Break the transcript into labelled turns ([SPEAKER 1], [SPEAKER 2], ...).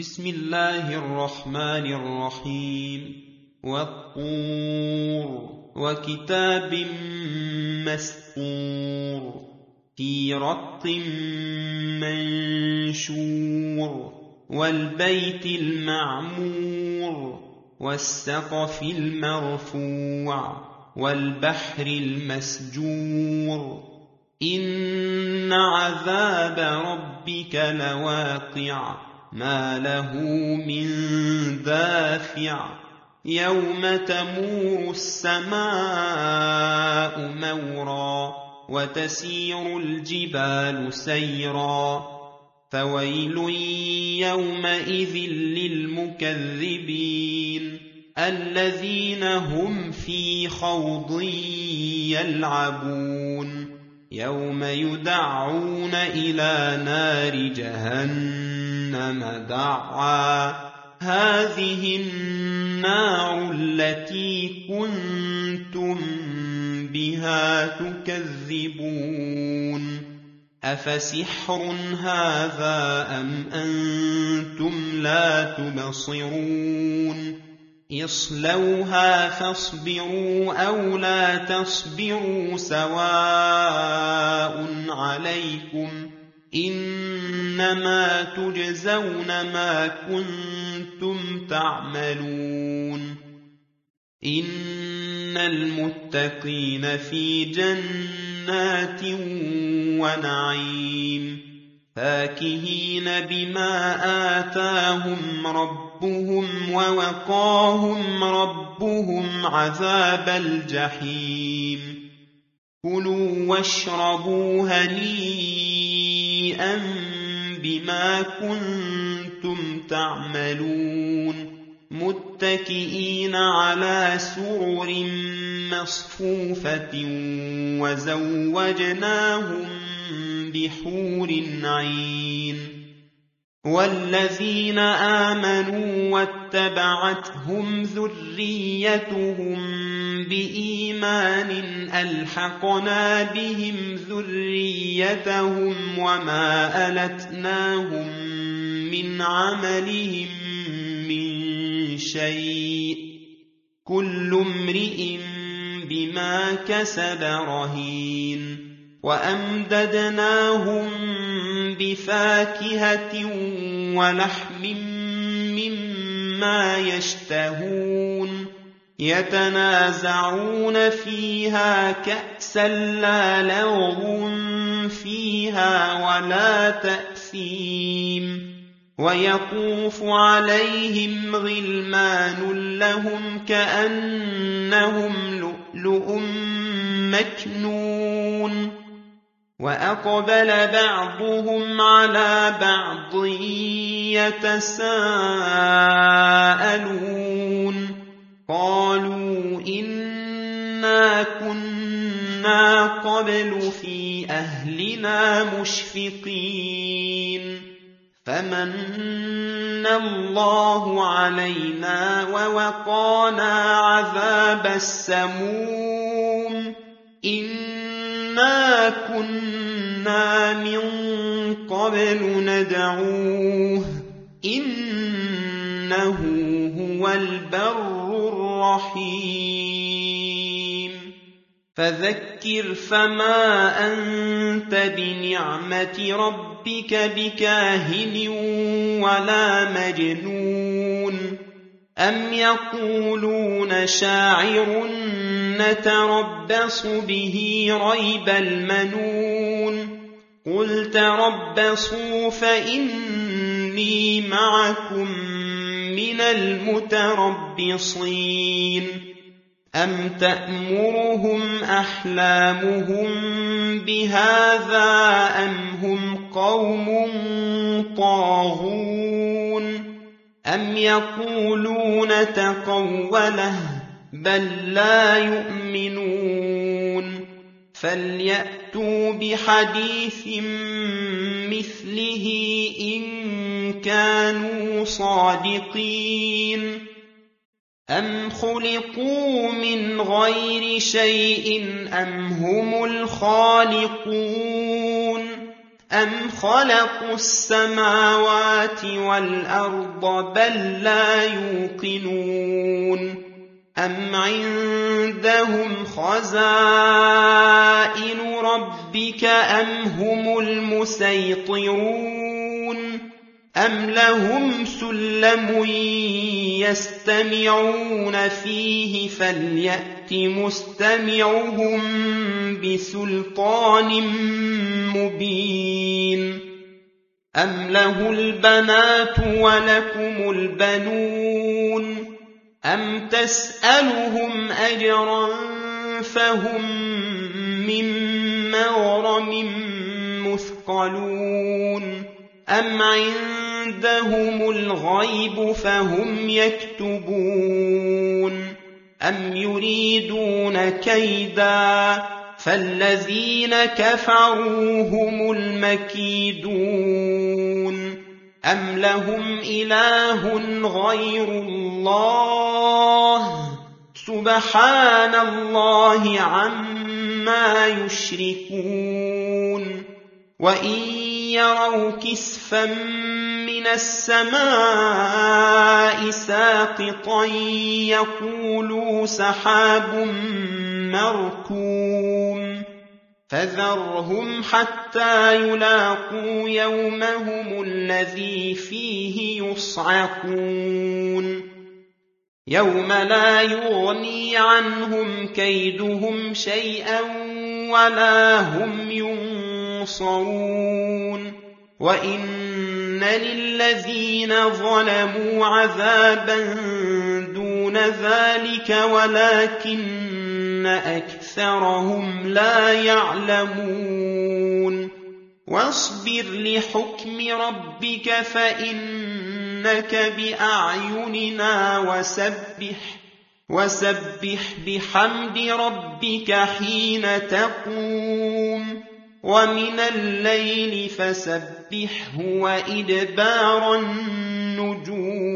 [SPEAKER 1] بسم الله الرحمن الرحيم والطور وكتاب مسطور في رق منشور والبيت المعمور والسقف المرفوع والبحر المسجور إن عذاب ربك لواقع ما له من دافع يوم تمور السماء مورا وتسير الجبال سيرا فويل يومئذ للمكذبين الذين هم في خوض يلعبون يوم يدعون إلى نار جهنم دعا هذه النار التي كنتم بها تكذبون أفسحر هذا أم أنتم لا تبصرون اصلوها فاصبروا أو لا تصبروا سواء عليكم إنما تجزون ما كنتم تعملون إن المتقين في جنات ونعيم فاكهين بما آتاهم ربهم ووقاهم ربهم عذاب الجحيم كلوا واشربوا هنيئا بما كنتم تعملون متكئين على سرر مصفوفة وزوجناهم بحور عين والذين آمنوا واتبعتهم ذريتهم بإيمان ألحقنا بهم ذريتهم وما ألتناهم من عملهم من شيء كل امرئ بما كسب رهين وأمددناهم بفاكهة ولحم مما يشتهون يتنازعون فيها كأسا لا لغو فيها ولا تأثيم ويطوف عليهم غلمان لهم كأنهم لؤلؤ مكنون وأقبل بعضهم على بعض يتساءلون قالوا إنا كنا قبل في أهلنا مشفقين فمن الله علينا ووقانا عذاب السموم إنا كنا من قبل ندعوه إنه هو البر الرحيم فذكر فما أنت بنعمة ربك بكاهن ولا مجنون أم يقولون شاعر نتربص به ريب المنون قل تربصوا فإني معكم من المتربصين أم تأمرهم أحلامهم بهذا أم هم قوم طاغون أم يقولون تقوله بل لا يؤمنون فليأتوا بحديث مثله إن كانوا صادقين أم خلقوا من غير شيء أم هم الخالقون أَمْ خَلَقُوا السَّمَاوَاتِ وَالْأَرْضَ بَل لَّا يُوقِنُونَ أَمْ عِندَهُمْ خَزَائِنُ رَبِّكَ أَمْ هُمُ الْمُصَيْطِرُونَ أَمْ لَهُمْ سُلَّمٌ يَسْتَمِعُونَ فِيهِ فَلْيَأْتِ مُسْتَمِعُهُم بِسُلْطَانٍ مُّبِينٍ أَمْ لَهُ الْبَنَاتُ وَلَكُمُ الْبَنُونَ أَمْ تَسْأَلُهُمْ أَجْرًا فَهُم مِّن مَّغْرَمٍ مُّثْقَلُونَ أَمْ عِندَهُمُ الْغَيْبُ فَهُمْ يَكْتُبُونَ أَمْ يُرِيدُونَ كَيْدًا فَالَّذِينَ كَفَرُوا هُمُ الْمَكِيدُونَ أَمْ لَهُمْ إِلَٰهٌ غَيْرُ اللَّهِ سُبْحَانَ اللَّهِ عَمَّا يُشْرِكُونَ وَإِن يَرَوْا كِسْفًا مِّنَ السَّمَاءِ سَاقِطًا يَقُولُوا سَحَابٌ مَّرْكُومٌ فَذَرْهُمْ حَتَّىٰ يُلَاقُوا يَوْمَهُمُ الَّذِي فِيهِ يُصْعَقُونَ يَوْمَ لَا يُغْنِي عَنْهُمْ كَيْدُهُمْ شَيْئًا وَلَا هُمْ يُنصَرُونَ وَإِنَّ لِلَّذِينَ ظَلَمُوا عَذَابًا دُونَ ذَٰلِكَ وَلَٰكِنَّ أَكْثَرَهُمْ لَا يَعْلَمُونَ وَاصْبِرْ لِحُكْمِ رَبِّكَ فَإِنَّكَ بِأَعْيُنِنَا وَسَبِّحْ بِحَمْدِ رَبِّكَ حِينَ تَقُومُ وَمِنَ اللَّيْلِ فَسَبِّحْهُ وَإِدْبَارَ النُّجُومِ